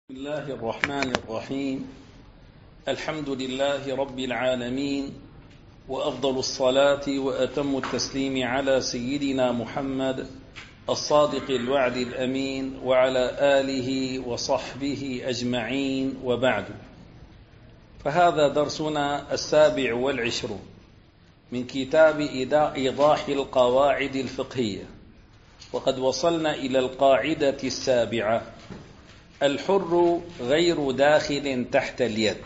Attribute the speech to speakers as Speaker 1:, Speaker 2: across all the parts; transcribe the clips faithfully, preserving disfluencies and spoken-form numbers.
Speaker 1: بسم الله الرحمن الرحيم. الحمد لله رب العالمين، وأفضل الصلاة وأتم التسليم على سيدنا محمد الصادق الوعد الأمين وعلى آله وصحبه أجمعين، وبعد. فهذا درسنا السابع والعشرون من كتاب إيضاح القواعد الفقهية، وقد وصلنا إلى القاعدة السابعة: الحر غير داخل تحت اليد.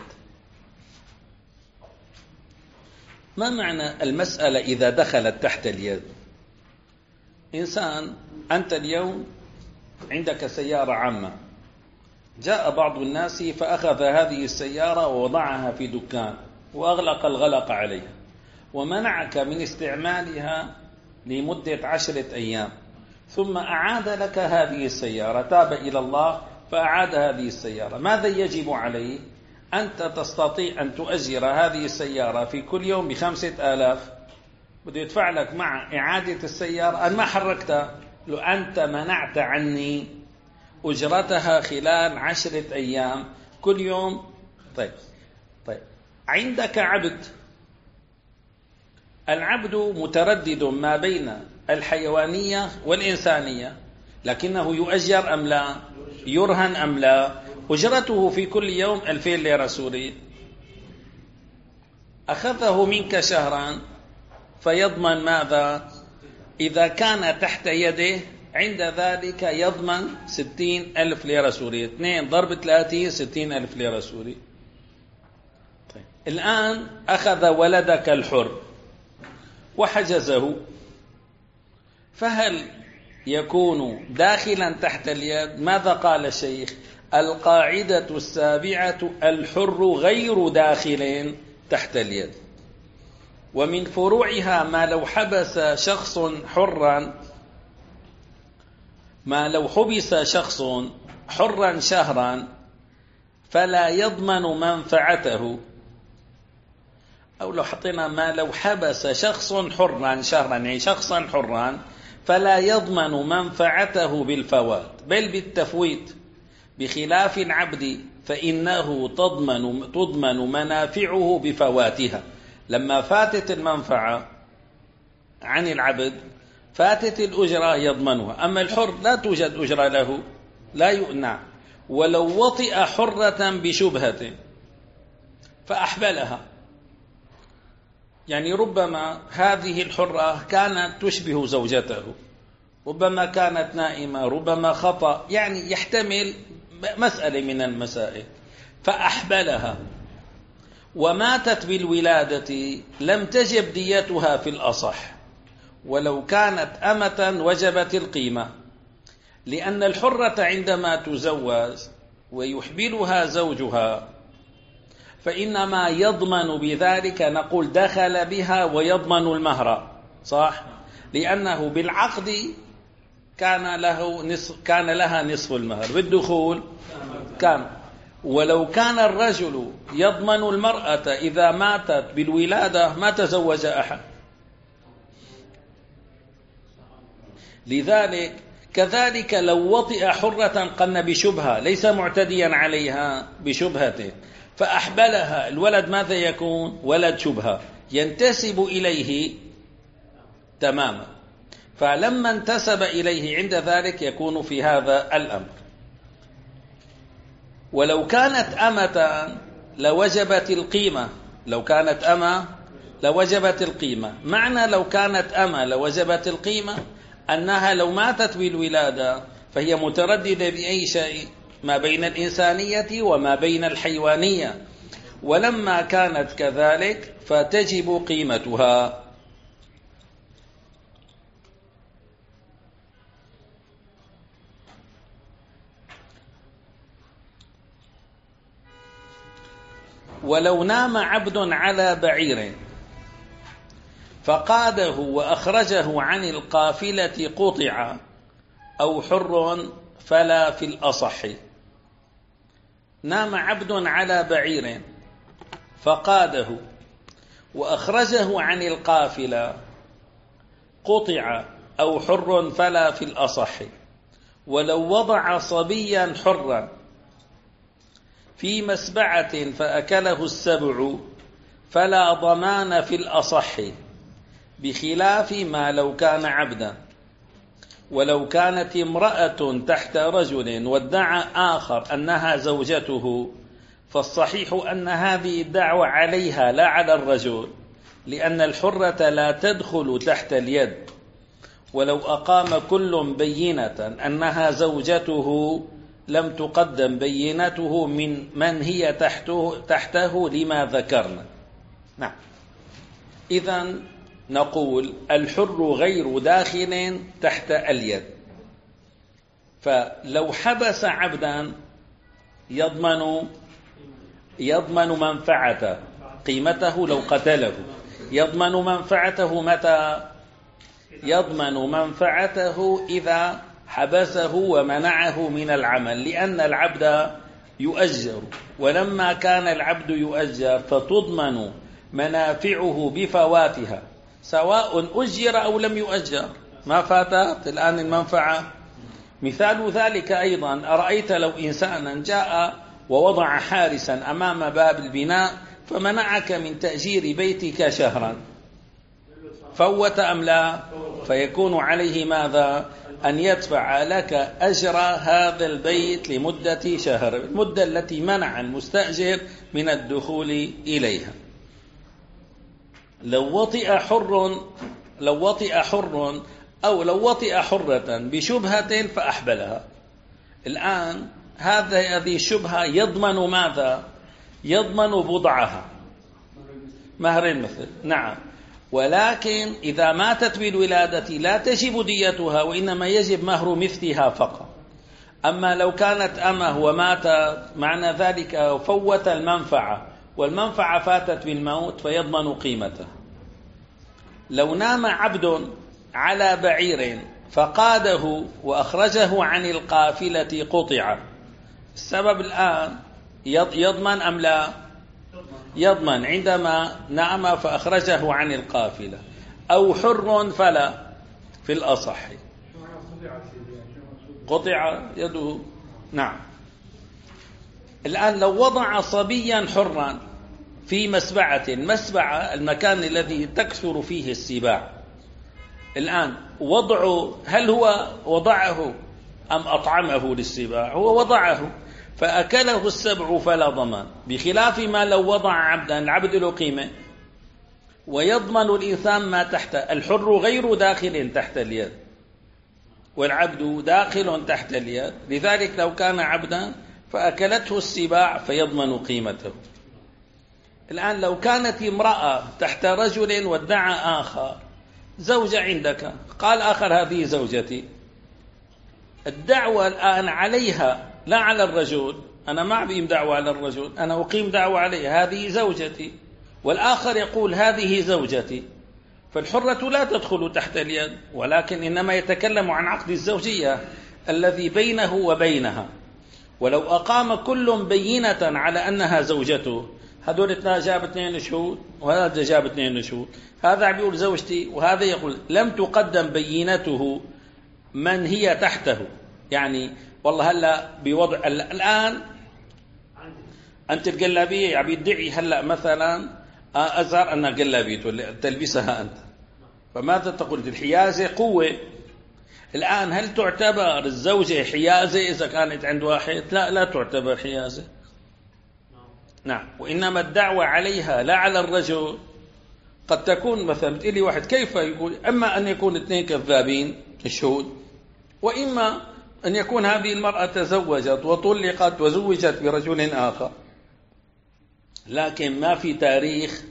Speaker 1: ما معنى المسألة إذا دخلت تحت اليد؟ إنسان، أنت اليوم عندك سيارة عامة، جاء بعض الناس فأخذ هذه السيارة ووضعها في دكان وأغلق الغلق عليها ومنعك من استعمالها لمدة عشرة أيام، ثم أعاد لك هذه السيارة، تاب إلى الله فأعاد هذه السيارة. ماذا يجب عليه؟ أنت تستطيع أن تؤجر هذه السيارة في كل يوم بخمسة آلاف، بده يدفع لك مع إعادة السيارة أن ما حركتها، لو أنت منعت عني أجرتها خلال عشرة أيام كل يوم. طيب طيب عندك عبد، العبد متردد ما بين الحيوانية والإنسانية، لكنه يؤجر أم لا؟ يرهن أم لا؟ أجرته في كل يوم ألفين ليرة سورية. أخذه منك شهرا فيضمن ماذا؟ إذا كان تحت يده عند ذلك يضمن ستين ألف ليرة سورية. اثنين ضرب ثلاثين ستين ألف ليرة سورية. طيب. الآن أخذ ولدك الحر وحجزه، فهل يكون داخلا تحت اليد؟ ماذا قال الشيخ؟ القاعدة السابعة: الحر غير داخل تحت اليد. ومن فروعها ما لو حبس شخص حرا ما لو حبس شخص حرا شهرا فلا يضمن منفعته، أو لو حطينا ما لو حبس شخص حرا شهرا، يعني شخصا حرا، فلا يضمن منفعته بالفوات بل بالتفويت، بخلاف العبد فإنه تضمن تضمن منافعه بفواتها. لما فاتت المنفعة عن العبد فاتت الأجرة يضمنها، أما الحر لا توجد أجرة له، لا يؤنع. ولو وطئ حرة بشبهة فأحبلها، يعني ربما هذه الحرة كانت تشبه زوجته، ربما كانت نائمة، ربما خطأ، يعني يحتمل مسألة من المسائل، فأحبلها وماتت بالولادة لم تجب ديتها في الأصح، ولو كانت أمة وجبت القيمة، لأن الحرة عندما تزوج ويحبلها زوجها فإنما يضمن بذلك، نقول دخل بها ويضمن المهر، صح؟ لأنه بالعقد كان له نصف، كان لها نصف المهر، بالدخول كان. ولو كان الرجل يضمن المرأة إذا ماتت بالولادة ما تزوج أحد. لذلك كذلك لو وطئ حرة قلنا بشبهة، ليس معتديا عليها بشبهته، فأحبلها، الولد ماذا يكون؟ ولد شبهة ينتسب إليه تماما، فلما انتسب إليه عند ذلك يكون في هذا الأمر. ولو كانت أمة لوجبت القيمة، لو كانت أمة لوجبت القيمة. معنى لو كانت أمة لوجبت القيمة أنها لو ماتت بالولادة فهي مترددة بأي شيء ما بين الإنسانية وما بين الحيوانية، ولما كانت كذلك فتجب قيمتها. ولو نام عبد على بعير فقاده وأخرجه عن القافلة قطع أو حر فلا في الأصح. نام عبد على بعير فقاده وأخرجه عن القافلة قطع أو حر فلا في الأصح. ولو وضع صبيا حرا في مسبعة فأكله السبع فلا ضمان في الأصح، بخلاف ما لو كان عبدا. ولو كانت امرأة تحت رجل وادعى آخر أنها زوجته، فالصحيح أن هذه الدعوة عليها لا على الرجل، لأن الحرة لا تدخل تحت اليد. ولو أقام كل بينة أنها زوجته لم تقدم بينته من من هي تحته, تحته لما ذكرنا. نعم. إذن نقول الحر غير داخل تحت اليد، فلو حبس عبدا يضمن يضمن منفعته، قيمته لو قتله، يضمن منفعته متى؟ يضمن منفعته إذا حبسه ومنعه من العمل، لأن العبد يؤجر، ولما كان العبد يؤجر فتضمن منافعه بفواتها، سواء أجر أو لم يؤجر، ما فاتت الآن المنفعة. مثال ذلك أيضا، أرأيت لو إنسانا جاء ووضع حارسا أمام باب البناء فمنعك من تأجير بيتك شهرا، فوت أم لا؟ فيكون عليه ماذا؟ أن يدفع لك أجر هذا البيت لمدة شهر، المدة التي منع المستأجر من الدخول إليها. لو وطئ حر لو وطئ حر أو لو وطئ حرة بشبهة فأحبلها، الآن هذه الشبهة يضمن ماذا؟ يضمن بضعها، مهر المثل. نعم. ولكن إذا ماتت بالولادة لا تجب ديتها، وإنما يجب مهر مثلها فقط. أما لو كانت أمه وماتت، معنى ذلك فوت المنفعة، والمنفعة فاتت بالموت فيضمن قيمته. لو نام عبد على بعير فقاده وأخرجه عن القافلة قطع، السبب الآن يضمن أم لا؟ يضمن عندما نام فأخرجه عن القافلة. أو حر فلا في الأصح، قطع يده. نعم. الآن لو وضع صبيا حرا في مسبعة، مسبعة المكان الذي تكثر فيه السباع، الآن وضعه هل هو وضعه أم أطعمه للسباع؟ هو وضعه فأكله السبع فلا ضمان، بخلاف ما لو وضع عبدا، العبد له قيمة ويضمن الإنسان ما تحت. الحر غير داخل تحت اليد والعبد داخل تحت اليد، لذلك لو كان عبدا فأكلته السباع فيضمن قيمته. الآن لو كانت امرأة تحت رجل وادعى آخر زوجة عندك، قال آخر هذه زوجتي، الدعوة الآن عليها لا على الرجل، أنا ما أقيم دعوة على الرجل، أنا أقيم دعوة عليه، هذه زوجتي، والآخر يقول هذه زوجتي، فالحرة لا تدخل تحت اليد، ولكن إنما يتكلم عن عقد الزوجية الذي بينه وبينها. ولو أقام كل بينة على أنها زوجته، هذول جاب اثنين شهود وهذا جاب اثنين شهود، هذا بيقول زوجتي وهذا يقول لم تقدم بينته من هي تحته، يعني والله هلا بوضع الآن أنت الجلابية عم يدعي هلا مثلا أزهر أنها جلابيته تلبسها أنت، فماذا تقول؟ الحيازة قوة. الآن هل تعتبر الزوجة حيازة إذا كانت عند واحد؟ لا، لا تعتبر حيازة. نعم. وإنما الدعوة عليها لا على الرجل. قد تكون مثلا بتقول لي واحد كيف يقول، أما أن يكون اثنين كذابين الشهود، وإما أن يكون هذه المرأة تزوجت وطلقت وزوجت برجل آخر، لكن ما في تاريخ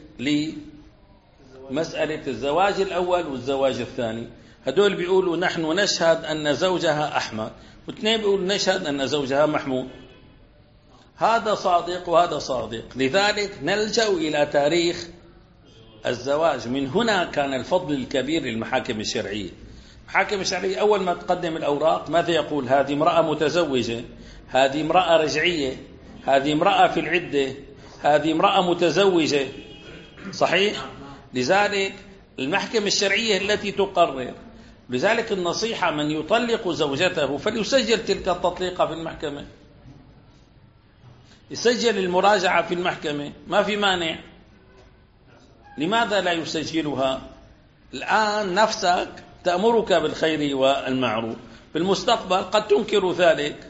Speaker 1: لمسألة الزواج الأول والزواج الثاني. هدول بيقولوا نحن نشهد أن زوجها أحمد، واثنين بيقولوا نشهد أن زوجها محمود، هذا صادق وهذا صادق، لذلك نلجأ إلى تاريخ الزواج. من هنا كان الفضل الكبير للمحاكم الشرعية. المحاكم الشرعية أول ما تقدم الأوراق ماذا يقول؟ هذه امرأة متزوجة، هذه امرأة رجعية، هذه امرأة في العدة، هذه امرأة متزوجة، صحيح؟ لذلك المحكمة الشرعية التي تقرر. لذلك النصيحة من يطلق زوجته فليسجل تلك التطليقة في المحكمة. يسجل المراجعة في المحكمة، ما في مانع. لماذا لا يسجلها؟ الآن نفسك تأمرك بالخير والمعروف، في المستقبل قد تنكر ذلك.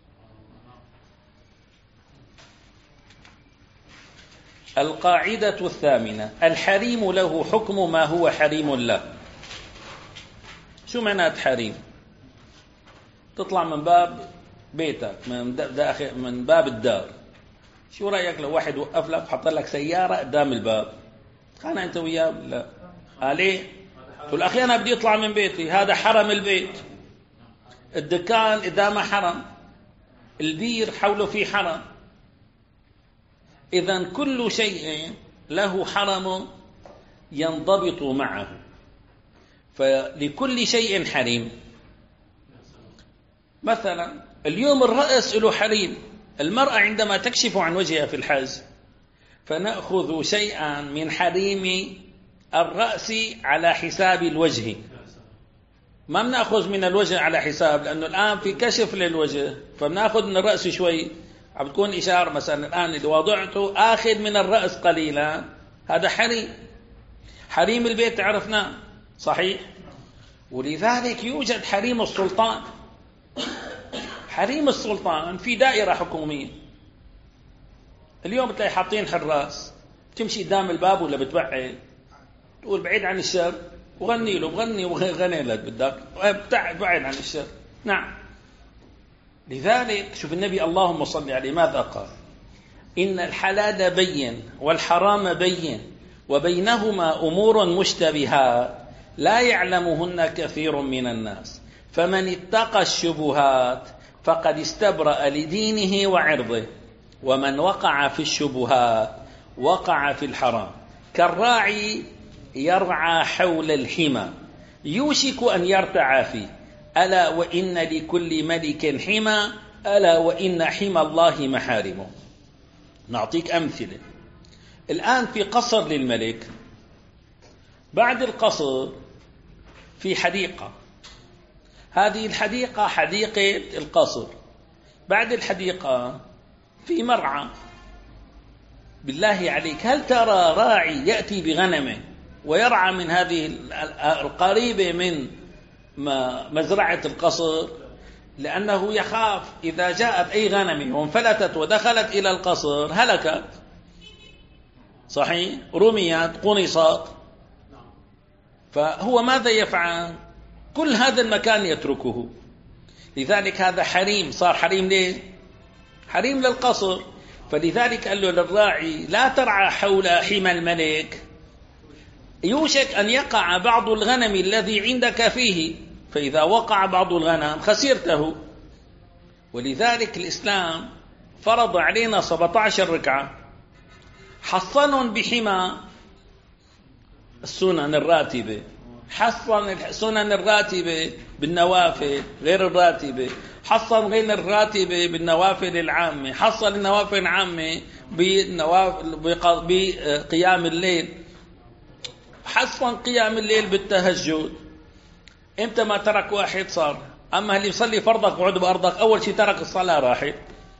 Speaker 1: القاعدة الثامنة: الحريم له حكم ما هو حريم له. شو معنات حريم؟ تطلع من باب بيتك، من داخل من باب الدار، شو رأيك لو واحد وقف لك وحط لك سيارة قدام الباب؟ خان أنت وياه؟ لا. عليه تقول أخي أنا بدي أطلع من بيتي، هذا حرم البيت. الدكان قدامه حرم، البير حوله فيه حرم. إذن كل شيء له حرم ينضبط معه، فلكل شيء حريم. مثلا اليوم الرأس له حريم، المرأة عندما تكشف عن وجهها في الحج فنأخذ شيئا من حريم الرأس على حساب الوجه، ما بنأخذ من الوجه على حساب، لأنه الآن في كشف للوجه فبنأخذ من الرأس شوي، عم تكون إشارة. مثلا الآن اللي وضعته آخذ من الرأس قليلا، هذا حريم. حريم البيت عرفنا صحيح. ولذلك يوجد حريم السلطان. حريم السلطان في دائرة حكومية، اليوم بتلاقي حاطين حراس، تمشي قدام الباب ولا بتبعد تقول بعيد عن الشر، وغني له بغني وغني لك بدك بعد عن الشر. نعم. لذلك شوف النبي اللهم صل عليه ماذا قال: إن الحلال بين والحرام بين وبينهما أمور مشتبهات لا يعلمهن كثير من الناس، فمن اتقى الشبهات فقد استبرأ لدينه وعرضه، ومن وقع في الشبهات وقع في الحرام. كالراعي يرعى حول الحمى يوشك أن يرتع فيه، ألا وإن لكل ملك حمى، ألا وإن حمى الله محارمه. نعطيك أمثلة. الآن في قصر للملك، بعد القصر في حديقة، هذه الحديقة حديقة القصر، بعد الحديقة في مرعى. بالله عليك، هل ترى راعي يأتي بغنمه ويرعى من هذه القريبة من مزرعة القصر؟ لأنه يخاف إذا جاءت أي غنم وانفلتت ودخلت إلى القصر هلكت، صحيح، رميت قنصت. فهو ماذا يفعل؟ كل هذا المكان يتركه. لذلك هذا حريم، صار حريم ليه؟ حريم للقصر. فلذلك قال له للراعي: لا ترعى حول حمى الملك، يوشك أن يقع بعض الغنم الذي عندك فيه، فإذا وقع بعض الغنم خسرته. ولذلك الإسلام فرض علينا سبعة عشر ركعة، حصن بحمى السنن الراتبة، حصن السنن الراتبة بالنوافل غير الراتبة، حصن غير الراتبة بالنوافل العامة، حصن النوافل العامة بقيام الليل، حصن قيام الليل بالتهجد. امتى ما ترك واحد صار، اما اللي يصلي فرضك وعد بارضك اول شيء ترك الصلاه راحت.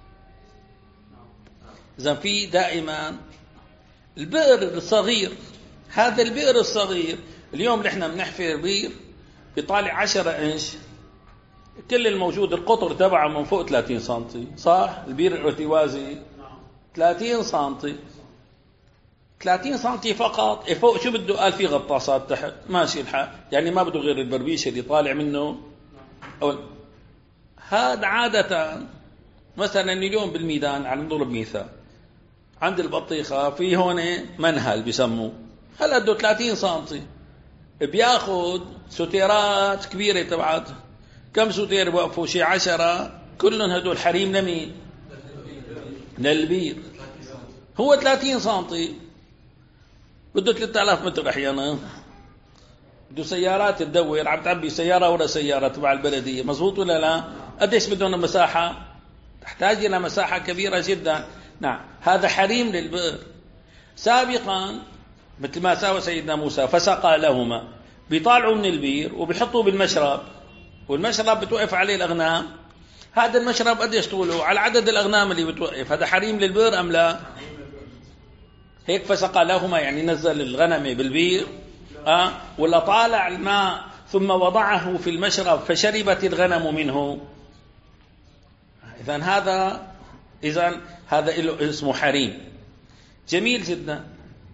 Speaker 1: اذا في دائما البئر الصغير، هذا البئر الصغير اليوم نحن بنحفر بئر بيطالع عشرة انش، كل الموجود القطر تبعه من فوق ثلاثين سنتي، صح؟ البئر الارتوازي ثلاثين سنتي، ثلاثين سنتي فقط. فوق شو بده؟ قال في غطاسات تحت، ماشي الحال، يعني ما بده غير البربيش اللي طالع منه. أو هذا عادة مثلا اليوم بالميدان، على نضرب مثال، عند البطيخة في هون منهل بيسموه، هل قده ثلاثين سنتي، بياخد سوتيرات كبيرة تبعت، كم سوتير بوقفوا؟ شي عشرة، كلهم هدول حريم لمين؟ للبير. هو ثلاثين سنتي بده ثلاثة آلاف متر أحيانا، بده سيارات تدور، عم تعبي سيارة ولا سيارة تبع البلدية، مزبوط ولا لا؟ قديش بدهم مساحة؟ تحتاج إلى مساحة كبيرة جدا. نعم، هذا حريم للبئر. سابقا مثل ما ساوى سيدنا موسى فسقى لهما، بيطالعوا من البير وبيحطوا بالمشرب، والمشرب بتوقف عليه الأغنام، هذا المشرب قديش طوله؟ على عدد الأغنام اللي بتوقف. هذا حريم للبئر أم لا؟ هيك فسقى لهما، يعني نزل الغنم بالبئر أه؟ ولا طالع الماء ثم وضعه في المشرب فشربت الغنم منه؟ إذن هذا إذن هذا اسمه حريم. جميل جدا.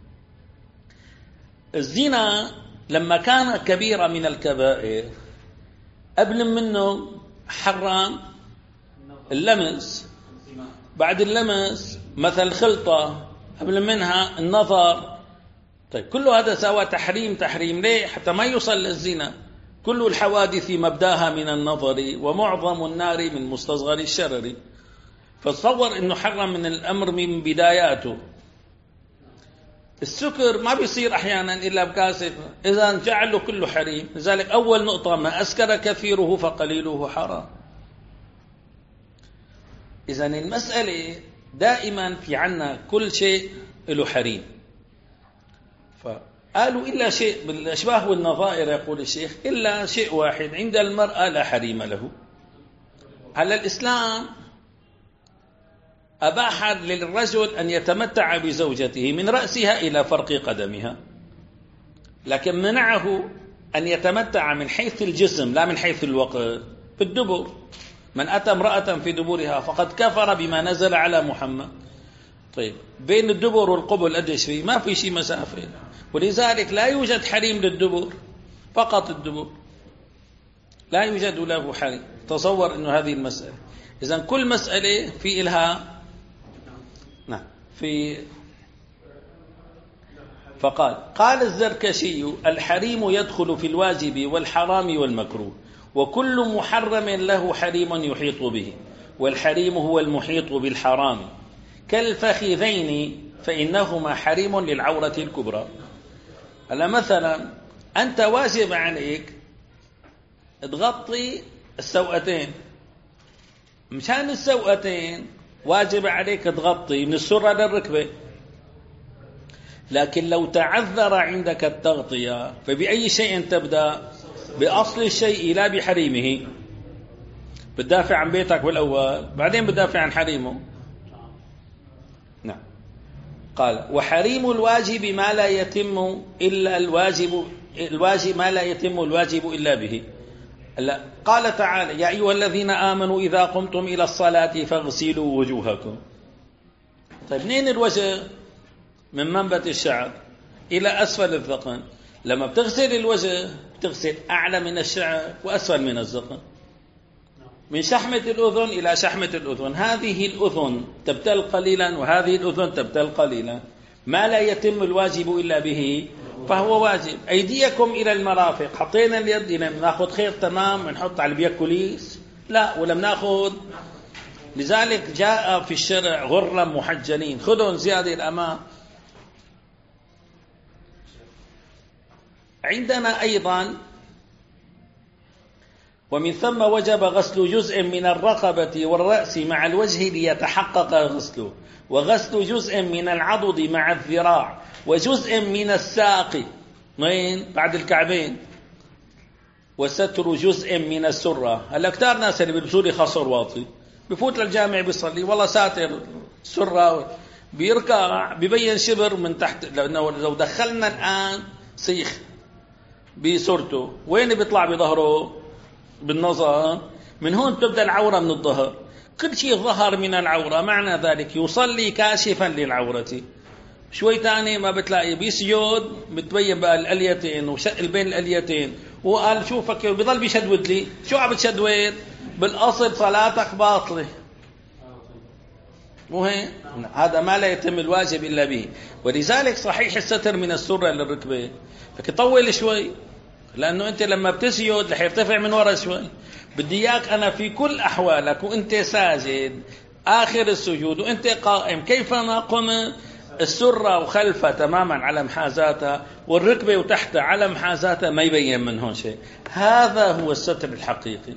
Speaker 1: الزنا لما كان كبيرة من الكبائر قبل منه حرام اللمس، بعد اللمس مثل خلطة، قبل منها النظر. طيب كل هذا سوى تحريم تحريم ليه؟ حتى ما يوصل للزنا. كل الحوادث مبداها من النظر ومعظم النار من مستصغر الشرر. فتصور انه حرم من الامر من بداياته. السكر ما بيصير احيانا الا بكاسة، اذا جعله كله حريم. لذلك اول نقطة ما اسكر كثيره فقليله حرام. اذا المسألة دائما في عنا كل شيء له حريم. فقالوا إلا شيء بالأشباه والنظائر، يقول الشيخ إلا شيء واحد عند المرأة لا حريم له. على الإسلام أباح للرجل أن يتمتع بزوجته من رأسها إلى فرق قدمها، لكن منعه أن يتمتع من حيث الجسم لا من حيث الوقت. في الدبر، من أتى امرأة في دبرها فقد كفر بما نزل على محمد. طيب بين الدبر والقبل قديش فيه؟ ما في شيء مسافة. ولذلك لا يوجد حريم للدبر، فقط الدبر لا يوجد له حريم. تصور أنه هذه المسألة. إذن كل مسألة في إلها نعم في. فقال قال الزركشي الحريم يدخل في الواجب والحرام والمكروه، وكل محرم له حريم يحيط به، والحريم هو المحيط بالحرام كالفخذين فإنهما حريم للعورة الكبرى. هلا مثلا أنت واجب عليك تغطي السوأتين، مشان السوأتين واجب عليك تغطي من السرة للركبة. لكن لو تعذر عندك التغطية فبأي شيء تبدأ؟ بأصل الشيء لا بحريمه. بتدافع عن بيتك بالأول، بعدين بتدافع عن حريمه. نعم. قال وحريم الواجب ما لا يتم إلا الواجب الواجب ما لا يتم الواجب إلا به. لا. قال تعالى يا أيها الذين آمنوا إذا قمتم إلى الصلاة فاغسلوا وجوهكم. طيب منين الوجه؟ من منبت الشعر إلى أسفل الذقن. لما بتغسل الوجه بتغسل أعلى من الشعر وأسفل من الذقن، من شحمة الأذن إلى شحمة الأذن. هذه الأذن تبتل قليلا وهذه الأذن تبتل قليلا. ما لا يتم الواجب إلا به فهو واجب. أيديكم إلى المرافق. حطينا اليد إلى ناخذ خير تمام ونحط على البيك كوليس؟ لا، ولم ناخذ. لذلك جاء في الشرع غرا محجلين، خذون زيادة الأمام. عندنا أيضا ومن ثم وجب غسل جزء من الرقبة والرأس مع الوجه ليتحقق غسله، وغسل جزء من العضد مع الذراع، وجزء من الساق وين بعد الكعبين، وستر جزء من السرة. هلا كتار ناس اللي بيلبسوا لي خصر واطي بفوت للجامع بيصلي والله ساتر سرة، بيركع ببين شبر من تحت. لأنه لو دخلنا الآن سيخ بسرته وين بيطلع بظهره؟ بالنظر. من هون تبدأ العورة من الظهر. كل شيء ظهر من العورة، معنى ذلك يصلي كاشفا للعورة. شوي تاني ما بتلاقي بيسجد بتبين بقى الأليتين وشق بين الأليتين، وقال شو فكر بضل بيشدود لي. شو عم بتشدود؟ بالأصل صلاتك باطلة. مو هيك؟ هذا ما لا يتم الواجب إلا به. ولذلك صحيح الستر من السرة للركبة، لكن طول شوي، لأنه أنت لما بتسجد رح يرتفع من ورا شوي. بدي إياك أنا في كل أحوالك وأنت ساجد آخر السجود وأنت قائم كيفما قمت السرة وخلفها تماما على محاذاتها، والركبة وتحتها على محاذاتها، ما يبين من هون شيء. هذا هو الستر الحقيقي.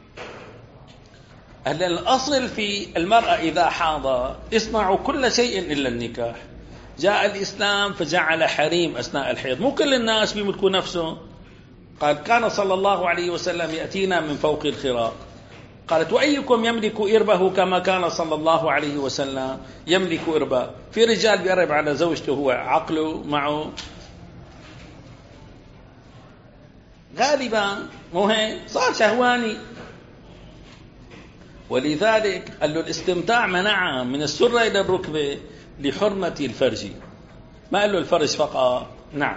Speaker 1: هلا الأصل في المرأة إذا حاضت اسمعوا كل شيء إلا النكاح. جاء الإسلام فجعل حريم أثناء الحيض. مو كل الناس بيملكوا نفسهم. قال كان صلى الله عليه وسلم يأتينا من فوق الخراق. قالت وأيكم يملك إربه كما كان صلى الله عليه وسلم يملك إربه؟ في رجال بيقرب على زوجته هو عقله معه غالبا، مو هيك؟ صار شهواني. ولذلك قال له الاستمتاع منعها من السرة إلى الركبة لحرمة الفرج، ما قال له الفرج فقط. نعم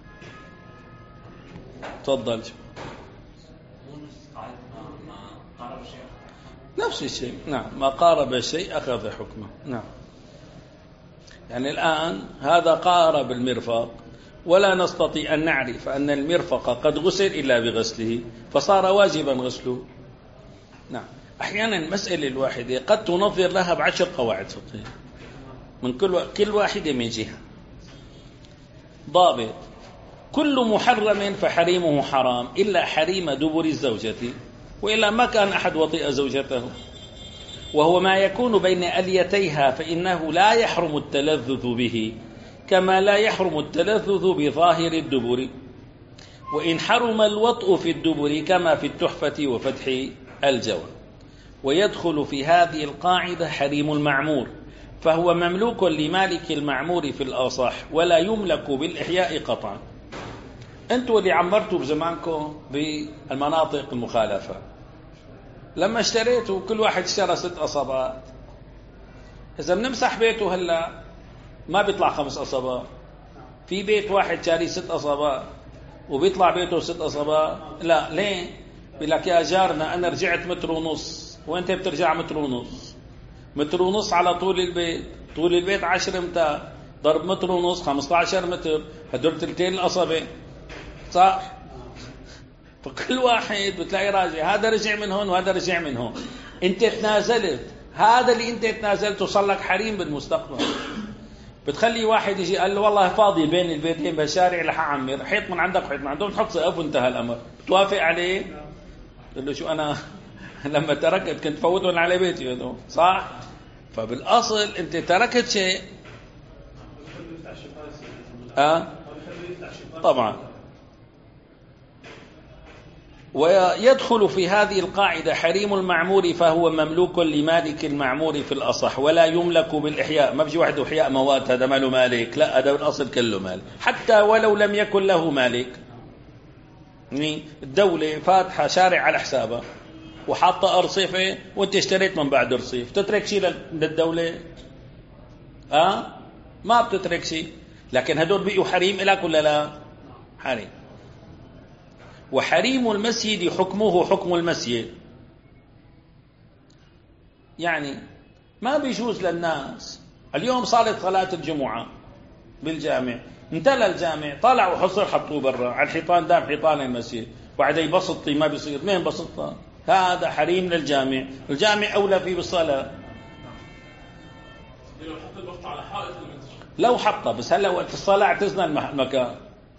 Speaker 1: تفضل. نفس الشيء، نعم، ما قارب الشيء أخذ حكمه. نعم، يعني الآن هذا قارب المرفق، ولا نستطيع أن نعرف أن المرفق قد غسل إلا بغسله، فصار واجبا غسله. نعم، أحيانا المسألة الواحدة قد تنظر لها بعشر قواعد فقهية من كل كل واحدة من جهة. ضابط: كل محرم فحريمه حرام إلا حريم دبر الزوجة، وإلا ما كان أحد وطئ زوجته، وهو ما يكون بين أليتيها فإنه لا يحرم التلذذ به كما لا يحرم التلذذ بظاهر الدبر، وإن حرم الوطء في الدبر كما في التحفة وفتح الجوى. ويدخل في هذه القاعدة حريم المعمور، فهو مملوك لمالك المعمور في الأصح، ولا يملك بالإحياء قطعا. أنتوا اللي عمرتوا بزمانكم بالمناطق المخالفة، لما اشتريتوا كل واحد اشترى ست أصابات، إذا بنمسح بيته هلا ما بيطلع خمس أصابات. في بيت واحد شاري ست أصابات وبيطلع بيته ست أصابات. لا، ليه؟ بيقول لك يا جارنا أنا رجعت متر ونص وأنت بترجع متر ونص. متر ونص على طول البيت، طول البيت عشر امتار، ضرب متر ونص خمسة عشر متر، هدول تلتين الأصابة، صح؟ فكل واحد بتلاقي راجع، هذا رجع من هون وهذا رجع من هون. انت تنازلت، هذا اللي انت تنازلته صار لك حريم بالمستقبل. بتخلي واحد يجي قال له والله فاضي بين البيتين بالشارع رح اعمر، حيط من عندك وحيط من عندهم، تحط سقف وانتهى الامر. بتوافق عليه؟ قال له شو انا لما تركت كنت فوتهم على بيتي هذول، صح؟ فبالاصل انت تركت شيء. اه طبعا. ويدخل في هذه القاعدة حريم المعمور، فهو مملوك لمالك المعمور في الأصح، ولا يملك بالإحياء. ما بيجي واحد إحياء موات هذا ماله مالك، لا، هذا الأصل كله مالك، حتى ولو لم يكن له مالك. يعني الدولة فاتحة شارع على حسابها وحاطة أرصفة وانت اشتريت من بعد رصيف، تترك شيء للدولة؟ آه ما بتترك شيء. لكن هدول بقوا حريم لك ولا لا؟ حريم. وحريم المسجد حكمه حكم المسجد، يعني ما بيجوز للناس. اليوم صارت صلاة الجمعة بالجامع، امتلأ الجامع، طلعوا حصر حطوه برا على الحيطان دام حيطان المسجد، وبعد يبسطي ما بيصير، مين بسطها؟ هذا حريم للجامع، الجامع أولى فيه بالصلاة. لو حطها بس هلا وقت الصلاة اعتزنا المكان،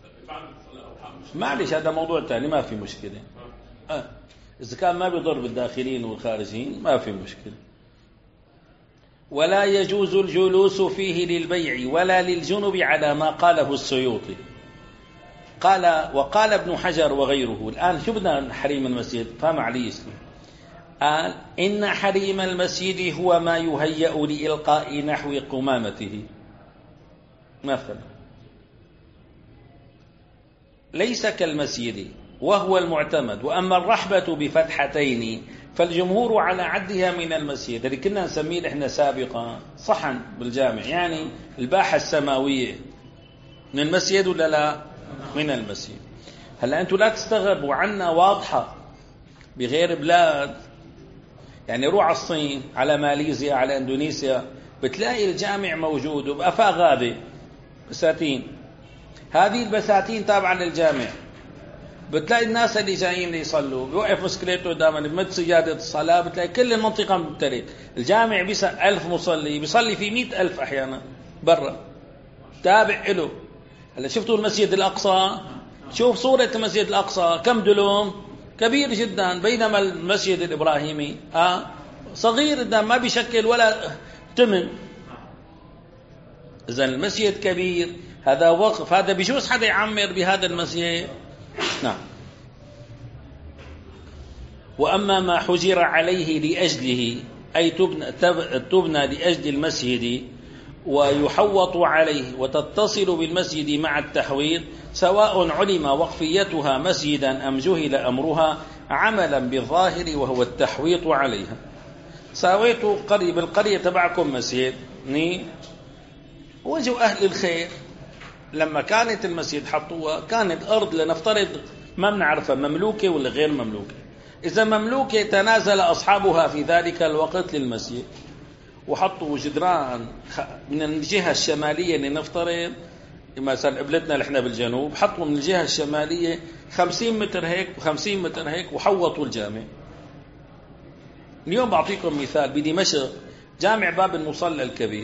Speaker 1: معلش هذا موضوع ثاني ما في مشكلة. آه. إذا كان ما بيضر بالداخلين والخارجين ما في مشكلة. ولا يجوز الجلوس فيه للبيع ولا للجنب على ما قاله السيوطي. قال وقال ابن حجر وغيره. الآن شو بدنا حريم المسجد؟ فهم علي يسلم. قال إن حريم المسجد هو ما يهيأ لإلقاء نحو قمامته مثلا، ليس كالمسجد وهو المعتمد. وأما الرحبة بفتحتين فالجمهور على عدها من المسجد، اللي كنا نسميه إحنا سابقا صحن بالجامع، يعني الباحة السماوية من المسجد ولا لا؟ من المسجد. هلا أنتوا لا تستغربوا عنا واضحة بغير بلاد، يعني روح على الصين، على ماليزيا، على إندونيسيا، بتلاقي الجامع موجود وبأفا غابة بساتين. هذه البساتين تابعة للجامع. بتلاقي الناس اللي جايين يصلوا بيوقف مسكليته دائما بمد سجادة الصلاة، بتلاقي كل المنطقة ممتلئة. الجامع بيسع ألف مصلي، بيصلي في مئة ألف أحيانا برا تابع له. هلا شفتوا المسجد الأقصى؟ شوف صورة المسجد الأقصى كم دلوم، كبير جدا، بينما المسجد الإبراهيمي آه صغير جدا ما بيشكل ولا تمن. إذا المسجد كبير، هذا وقف، هذا بيجوز حدا يعمر بهذا المسجد. نعم. وأما ما حجر عليه لأجله أي تبنى, تبنى لأجل المسجد ويحوط عليه وتتصل بالمسجد مع التحويط، سواء علم وقفيتها مسجدا أم جهل أمرها، عملا بالظاهر وهو التحويط عليها. ساويتوا قريب بالقرية تبعكم مسجد ني، وجوا أهل الخير لما كانت المسجد حطوها كانت أرض لنفترض ما بنعرفها مملوكة ولا غير مملوكة. إذا مملوكة تنازل أصحابها في ذلك الوقت للمسجد وحطوا جدران من الجهة الشمالية، لنفترض مثلا قبلتنا نحن بالجنوب، حطوا من الجهة الشمالية خمسين متر هيك وخمسين متر هيك وحوطوا الجامع. اليوم بعطيكم مثال، بدمشق جامع باب المصلى الكبير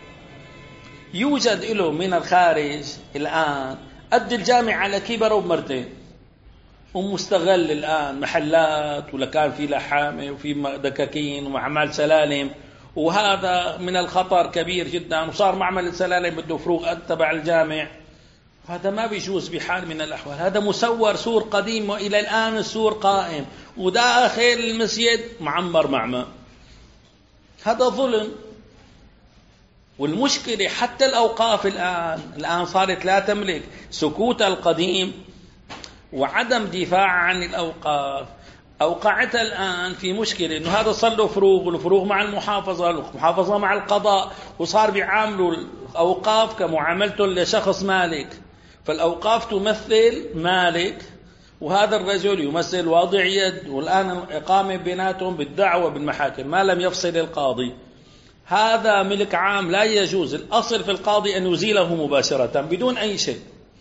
Speaker 1: يوجد له من الخارج الآن قد الجامع على كبره بمرتين، ومستغل الآن محلات، ولا كان في لحامة وفي دكاكين ومعمل سلالم، وهذا من الخطر كبير جدا، وصار معمل السلالم بده فروغ تبع الجامع. هذا ما بيجوز بحال من الأحوال، هذا مسور سور قديم وإلى الآن السور قائم، وداخل المسجد معمر معمى. هذا ظلم. والمشكلة حتى الأوقاف الآن الآن صارت لا تملك، سكوت القديم وعدم دفاع عن الأوقاف أوقعتها الآن في مشكلة، إنه هذا صار له فروغ، والفروغ مع المحافظة، المحافظة مع القضاء، وصار بيعاملوا الأوقاف كمعاملته لشخص مالك. فالأوقاف تمثل مالك، وهذا الرجل يمثل واضع يد، والآن إقامة بيناتهم بالدعوة بالمحاكم ما لم يفصل القاضي. هذا ملك عام لا يجوز. الأصل في القاضي أن يزيله مباشرة بدون أي شيء،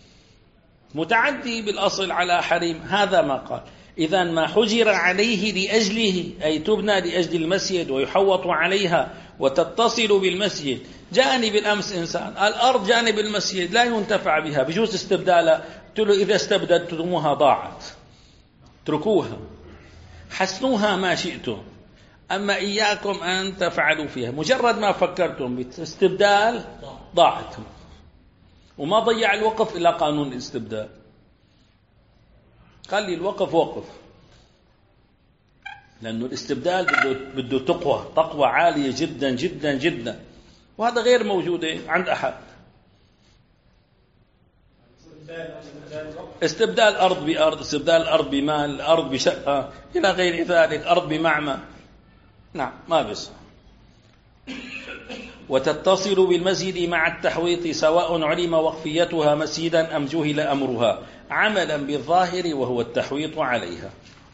Speaker 1: متعدي بالأصل على حريم. هذا ما قال. إذا ما حجر عليه لأجله أي تبنى لأجل المسجد ويحوط عليها وتتصل بالمسجد. جاني بالأمس إنسان الأرض جانب المسجد لا ينتفع بها، بجوز استبدالها. قلت له إذا استبدلتموها ضاعت، اتركوها حسنوها ما شئتم، أما إياكم أن تفعلوا فيها. مجرد ما فكرتم باستبدال ضاعت، وما ضيع الوقف إلا قانون الاستبدال. قال لي الوقف وقف، لأنه الاستبدال بده بده تقوى تقوى عالية جدا جدا جدا، وهذا غير موجود عند أحد. استبدال أرض بأرض، استبدال أرض بمال، أرض بشقة إلى غير ذلك، أرض بمعمى، نعم ما بس. وتتصل بالمسجد مع التحويط سواء علم وقفيتها مسجدا أم جهل أمرها، عملا بالظاهر وهو التحويط عليها.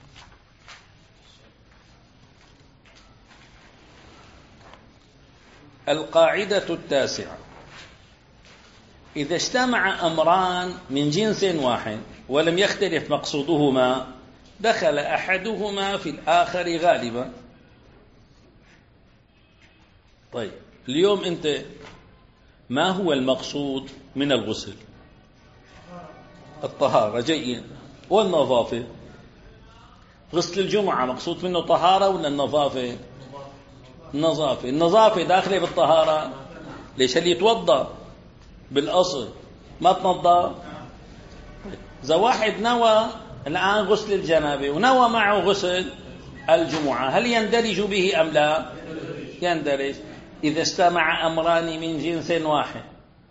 Speaker 1: القاعدة التاسعة: إذا اجتمع أمران من جنس واحد ولم يختلف مقصودهما دخل أحدهما في الآخر غالبا. طيب اليوم أنت ما هو المقصود من الغسل؟ الطهارة، جيد. والنظافة، غسل الجمعة مقصود منه طهارة ولا النظافة؟ النظافة. النظافة داخلة بالطهارة. ليش؟ اللي يتوضأ بالأصل ما تنظف. إذا واحد نوى الآن غسل الجنابة ونوى معه غسل الجمعة، هل يندرج به أم لا؟ يندرج. إذا اجتمع أمران من جنس واحد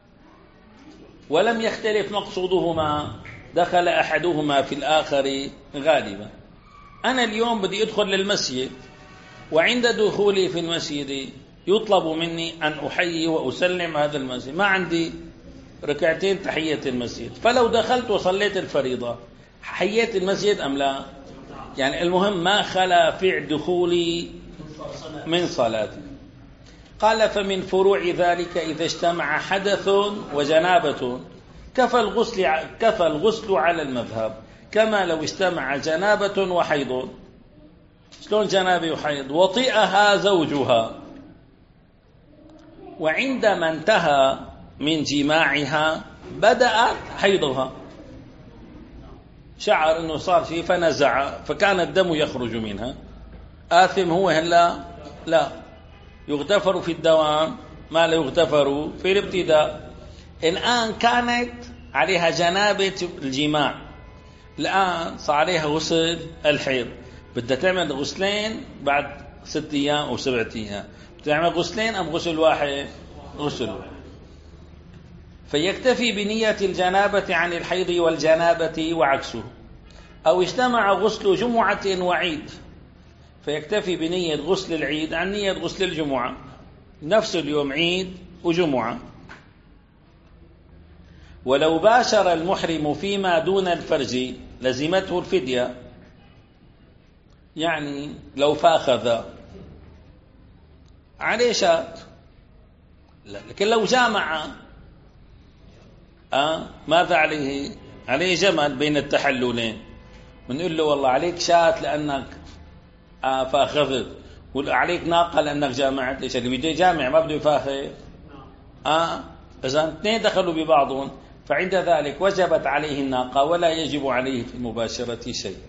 Speaker 1: ولم يختلف مقصودهما دخل أحدهما في الآخر غالبا. أنا اليوم بدي أدخل للمسجد، وعند دخولي في المسجد يطلب مني أن أحيي وأسلم هذا المسجد، ما عندي ركعتين تحية المسجد، فلو دخلت وصليت الفريضة حييت المسجد أم لا؟ يعني المهم ما خلا فعل دخولي من صلاتي. قال: فمن فروع ذلك إذا اجتمع حدث وجنابة كفى الغسل كفى الغسل على المذهب، كما لو اجتمع جنابة وحيض. شلون جنابة وحيض؟ وطئها زوجها، وعندما انتهى من جماعها بدأت حيضها، شعر أنه صار شيء فنزع فكان الدم يخرج منها، آثم هو هلا؟ لا، يغتفر في الدوام ما لا يغتفر في الابتداء. الآن كانت عليها جنابة الجماع، الآن صار عليها غسل الحيض، بدها تعمل غسلين بعد ست أيام أو سبعة أيام، تعمل غسلين أم غسل واحد؟ غسل واحد. فيكتفي بنية الجنابة عن الحيض والجنابة وعكسه، أو اجتمع غسل جمعة وعيد فيكتفي بنية غسل العيد عن نية غسل الجمعة، نفس اليوم عيد وجمعة. ولو باشر المحرم فيما دون الفرج لزمته الفدية، يعني لو فاخذ عليه شات، لكن لو جامع أه ماذا عليه؟ عليه جمل بين التحللين، بنقول له والله عليك شات لأنك آه فاخذت، وعليك ناقة لأنك جامعت. ليش؟ اللي بده يجامع ما بده يفاخذ. آه إذا اثنين دخلوا ببعضهم، فعند ذلك وجبت عليه الناقة ولا يجب عليه في المباشرة شيء.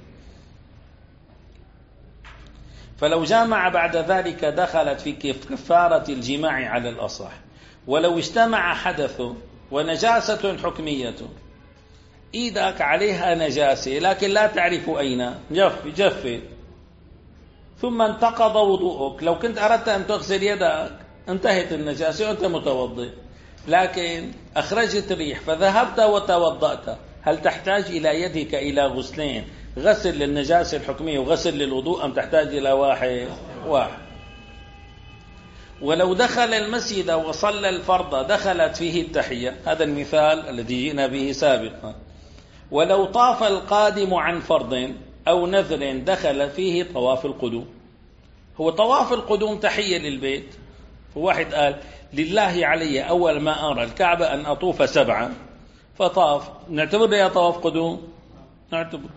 Speaker 1: فلو جامع بعد ذلك دخلت في كفارة الجماع على الأصح. ولو اجتمع حدث ونجاسة حكمية، إيدك عليها نجاسة لكن لا تعرف أين، جف جف ثم انتقض وضوءك. لو كنت أردت أن تغسل يدك انتهت النجاسة وأنت متوضئ، لكن أخرجت ريح فذهبت وتوضأت، هل تحتاج إلى يدك إلى غسلين، غسل للنجاسة الحكمية وغسل للوضوء، أم تحتاج إلى واحد واحد؟ ولو دخل المسجد وصلى الفرض دخلت فيه التحية، هذا المثال الذي جئنا به سابقا. ولو طاف القادم عن فرض أو نذر دخل فيه طواف القدوم. هو طواف القدوم تحية للبيت، فواحد قال لله علي أول ما أرى الكعبة أن أطوف سبعا فطاف، نعتبر يا طواف قدوم؟ نعتبر.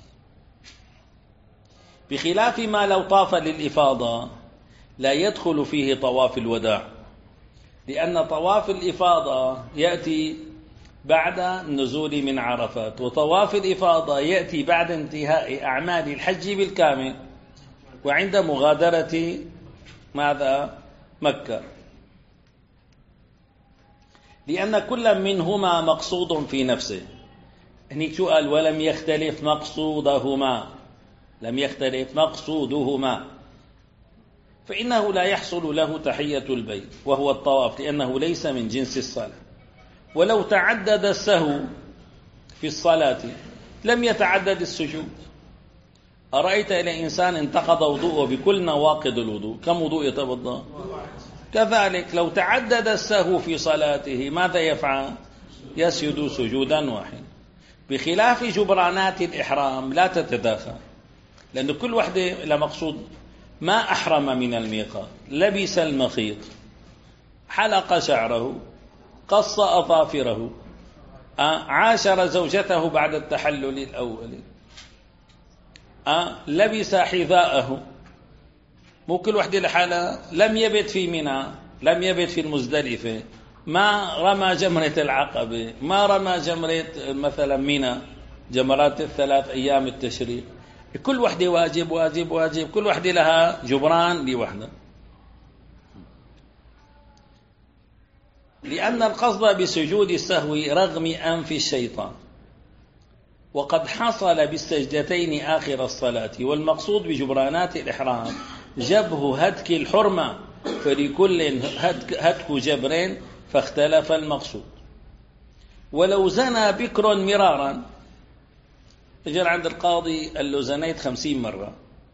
Speaker 1: بخلاف ما لو طاف للإفاضة لا يدخل فيه طواف الوداع، لأن طواف الإفاضة يأتي بعد النزول من عرفات، وطواف الإفاضة يأتي بعد انتهاء أعمال الحج بالكامل وعند مغادرة ماذا؟ مكة، لأن كل منهما مقصود في نفسه. هنيك شو قال؟ ولم يختلف مقصودهما، لم يختلف مقصودهما، فإنه لا يحصل له تحية البيت وهو الطواف، لأنه ليس من جنس الصلاة. ولو تعدد السهو في الصلاة لم يتعدد السجود. أرأيت إلى إنسان انتقض وضوءه بكل نواقض الوضوء، كم وضوء يتوضأ؟ كذلك لو تعدد السهو في صلاته ماذا يفعل؟ يسجد سجودا واحدا. بخلاف جبرانات الإحرام لا تتداخل، لأن كل وحدة لها مقصود. ما أحرم من الميقات، لبس المخيط، حلق شعره، قص أظافره، عاشر زوجته بعد التحلل الأول، لبس حذاءه، مو كل وحدة لحالها. لم يبت في منى، لم يبت في المزدلفة، ما رمى جمرة العقبة، ما رمى جمرة مثلا منى، جمرات الثلاث أيام التشريق. كل وحدة واجب واجب واجب، كل وحدة لها جبران لوحدة. لأن القصد بسجود السهو رغم أنف الشيطان، وقد حصل بالسجدتين آخر الصلاة، والمقصود بجبرانات الإحرام جبه هتك الحرمة، فلكل هتك جبرين فاختلف المقصود. ولو زنى بكر مرارا، اجى عند القاضي قال له زنيت خمسين مرة،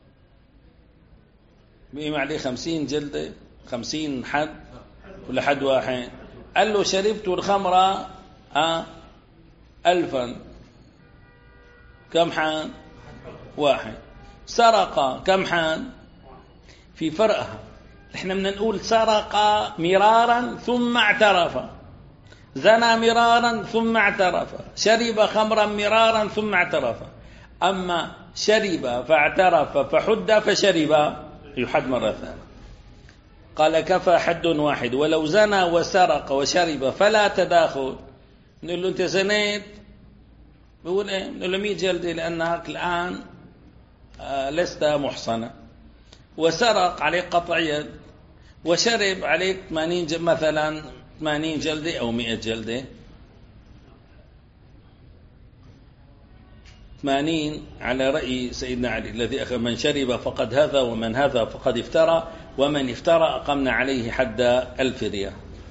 Speaker 1: بقيم عليه خمسين جلدة، خمسين حد ولا حد واحد؟ قال له شربت الخمرة آه ألفا، كم حان؟ واحد. سرق كم حان؟ في فرقها. احنا بدنا نقول سرق مرارا ثم اعترف، زنى مرارا ثم اعترف، شرب خمرا مرارا ثم اعترف. أما شرب فاعترف فحد فشرب يحد مرة ثانية. قال كفى حد واحد. ولو زنى وسرق وشرب فلا تداخل. نقول له أنت زنيت، بقول إيه؟ نقول له مية جلدة لأنك الآن آه لست محصنة. وسرق عليك قطع يد، وشرب عليك ثمانين مثلا ثمانين جلدة أو مئة جلدة. ثمانين على رأي سيدنا علي الذي أخذ من شرب فقد هذا ومن هذا فقد افترى ومن افترى أقمنا عليه حد الفدية.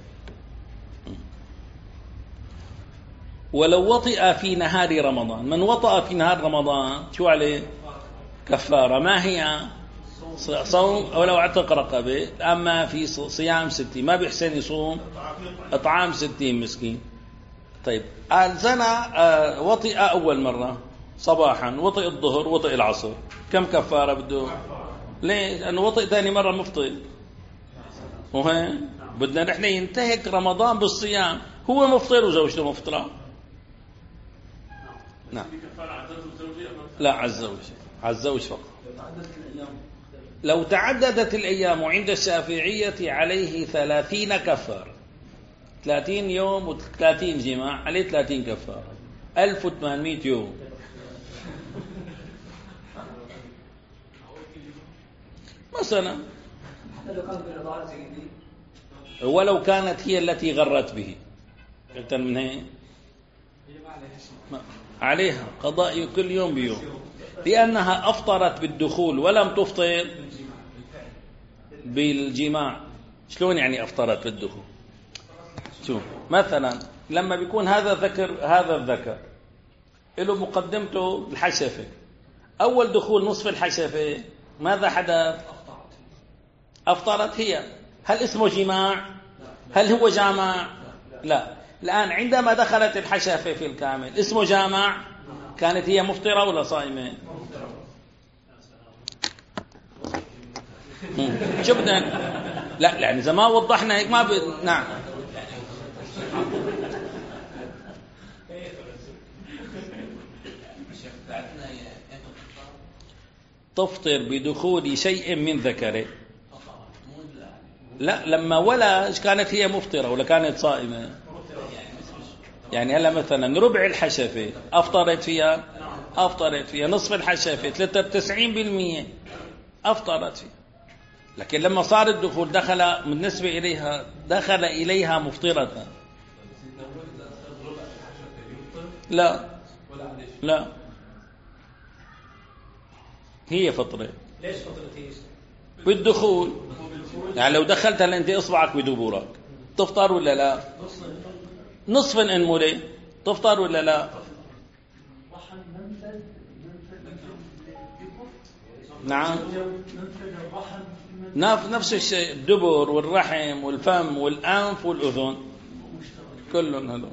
Speaker 1: ولو وطئ في نهار رمضان، من وطأ في نهار رمضان شو عليه؟ كفارة. ما هي؟ صوم ولو اعتق رقبة. أما في صيام ستين ما بيحسن يصوم إطعام ستين مسكين. طيب قال زنا وطئ أول مرة صباحا، وطئ الظهر، وطئ العصر، كم كفارة بده؟ ليه؟ لأنه وطئ ثاني مرة مفطر. وهين بدنا نحن ينتهك رمضان بالصيام، هو مفطر وزوجته مفطرة. نعم. لا على الزوج، على الزوج فقط. لو تعددت الأيام عند الشافعية عليه ثلاثين كفارة، ثلاثين يوم وثلاثين جماع عليه ثلاثين كفارة، ألف وثمانمائة يوم. مثلا ولو كانت هي التي غرت به أكثر من هيك عليها قضاء كل يوم بيوم، لأنها أفطرت بالدخول ولم تفطر بالجماع. شلون يعني أفطرت بالدخول؟ شوف مثلا لما بيكون هذا ذكر هذا الذكر له مقدمته الحشفة، أول دخول نصف الحشفة ماذا حدث؟ أفطرت هي. هل اسمه جماع؟ هل هو جامع؟ لا. الآن عندما دخلت الحشفة في الكامل اسمه جامع؟ كانت هي مفطرة ولا صائمة؟ شو بدنا؟ لا يعني إذا ما وضحنا هيك ما ب... نعم. تفطر بدخول شيء من ذكره. لا لما ولا كانت هي مفطرة ولا كانت صائمة؟ يعني هلا مثلا ربع الحشفة أفطرت فيها، أفطرت فيها نصف الحشفة ثلاثة وتسعين بالمئة أفطرت فيها. لكن لما صار الدخول دخل بالنسبة إليها دخل إليها مفطرة. لا لا هي فطرة.
Speaker 2: ليش فطرتي؟
Speaker 1: بالدخول. يعني لو دخلت هلا أنت إصبعك بدبورك تفطر ولا لا؟ نصف انملي تفطر ولا لا؟ نعم نفس الشيء، الدبر والرحم والفم والأنف والأذن كلهم هذول،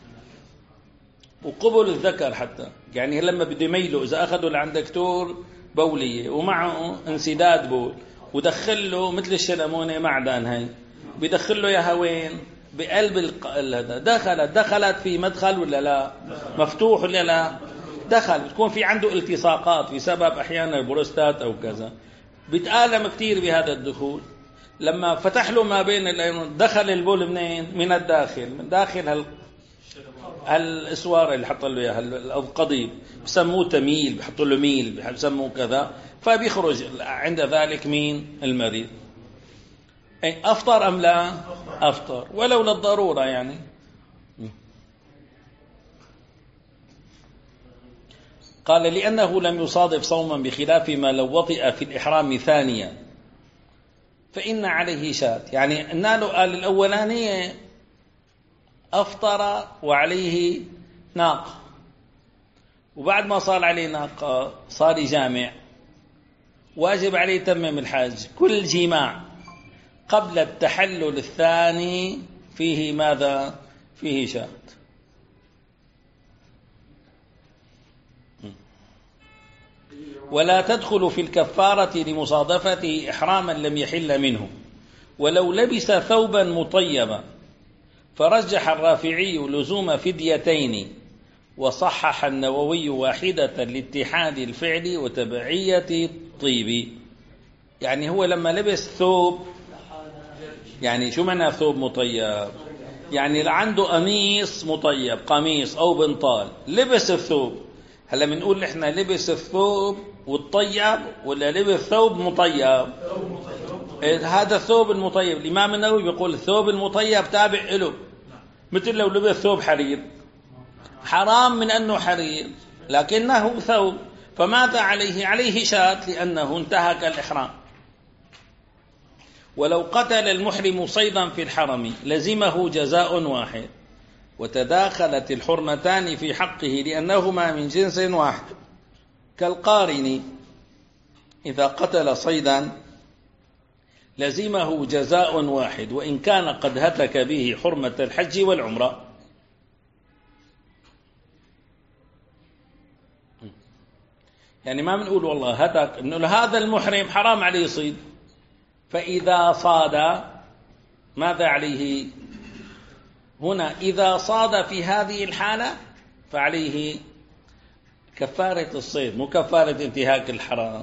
Speaker 1: وقبل الذكر حتى. يعني لما بده يميله إذا أخذوا لعند دكتور بولية ومعه انسداد بول ودخل له مثل الشلمونة معدن، هاي بيدخل له يا وين؟ بقلب هذا. دخلت دخلت في مدخل ولا لا؟ مفتوح ولا لا؟ دخل. بتكون في عنده التصاقات بسبب أحيانا البروستات أو كذا، بيتآلم كتير بهذا الدخول. لما فتح له ما بين الأيمن دخل البول منين؟ من الداخل، من داخل هال هالاسوار اللي حط له اياها القضيب، بسموه تميل، بحطوا له ميل، بسموه كذا، فبيخرج عند ذلك مين؟ المريض. أي أفطر أم لا؟ أفطر ولو للضرورة. يعني قال لأنه لم يصادف صوما بخلاف ما لو وطئ في الإحرام ثانيا فإن عليه شات. يعني النالو قال الأولانية أفطر وعليه ناقة، وبعد ما صار عليه ناقة صار جامع، واجب عليه تمم الحج. كل جماع قبل التحلل الثاني فيه ماذا؟ فيه شات. ولا تدخل في الكفارة لمصادفته إحراما لم يحل منه ولو لبس ثوبا مطيبا، فرجح الرافعي لزوم فديتين وصحح النووي واحدة لاتحاد الفعل وتبعية الطيب. يعني هو لما لبس ثوب، يعني شو معنى ثوب مطيب؟ يعني عنده قميص مطيب، قميص أو بنطال، لبس الثوب. هلا بنقول نحن لبس الثوب والطيب ولا لبس ثوب مطيب؟ هذا الثوب المطيب. الإمام النووي بيقول الثوب المطيب تابع له، مثل لو لبس ثوب حرير حرام من أنه حرير، لكنه ثوب، فماذا عليه؟ عليه شاة لأنه انتهك الإحرام. ولو قتل المحرم صيدا في الحرم لزمه جزاء واحد، وتداخلت الحرمتان في حقه لأنهما من جنس واحد، كالقارن إذا قتل صيدا لزمه جزاء واحد وإن كان قد هتك به حرمة الحج والعمرة. يعني ما بنقول والله هتك، بنقول هذا المحرم حرام عليه صيد، فإذا صاد ماذا عليه؟ هنا إذا صاد في هذه الحالة فعليه كفارة الصيد، مو كفارة انتهاك الحرام.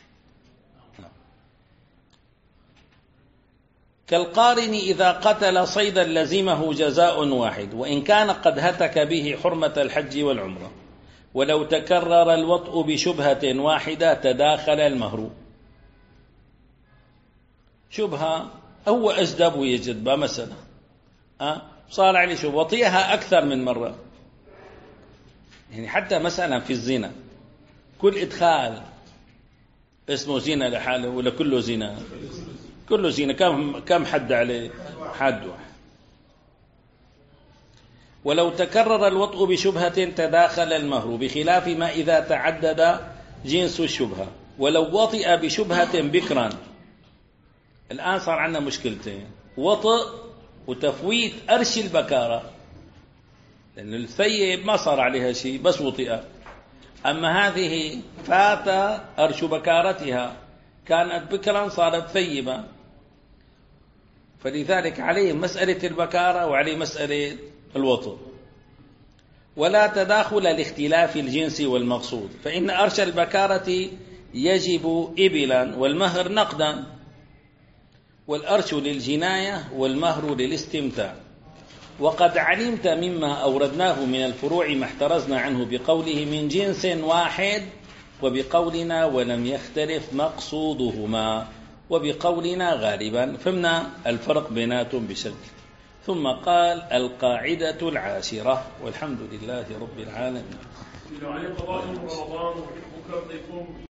Speaker 1: كالقارن إذا قتل صيدا لزمه جزاء واحد وإن كان قد هتك به حرمة الحج والعمرة، ولو تكرر الوطء بشبهة واحدة تداخل المهر. شبهة هو أجدب ويجدب مثلا، أه؟ صار عليه شبهة وطيها أكثر من مرة. يعني حتى مثلا في الزنا، كل إدخال اسمه زنا لحاله ولا كله زنا؟ كله زنا. كم كم حد عليه؟ حد واحد. ولو تكرر الوطء بشبهة تداخل المهر، بخلاف ما إذا تعدد جنس الشبهة. ولو وطئ بشبهة بكرا، الآن صار عندنا مشكلتين: وطئ وتفويت أرش البكارة، لأن الثيب ما صار عليها شيء بس وطئ، أما هذه فات أرش بكارتها، كانت بكرا صارت ثيبة، فلذلك عليه مسألة البكارة وعليه مسألة الوطء. ولا تداخل لاختلاف الجنس والمقصود، فإن أرش البكارة يجب إبلا والمهر نقدا، والأرش للجناية والمهر للاستمتاع. وقد علمت مما أوردناه من الفروع ما احترزنا عنه بقوله من جنس واحد، وبقولنا ولم يختلف مقصودهما، وبقولنا غالبا. فهمنا الفرق بيناتهم بشكل. ثم قال القاعدة العاشرة، والحمد لله رب العالمين.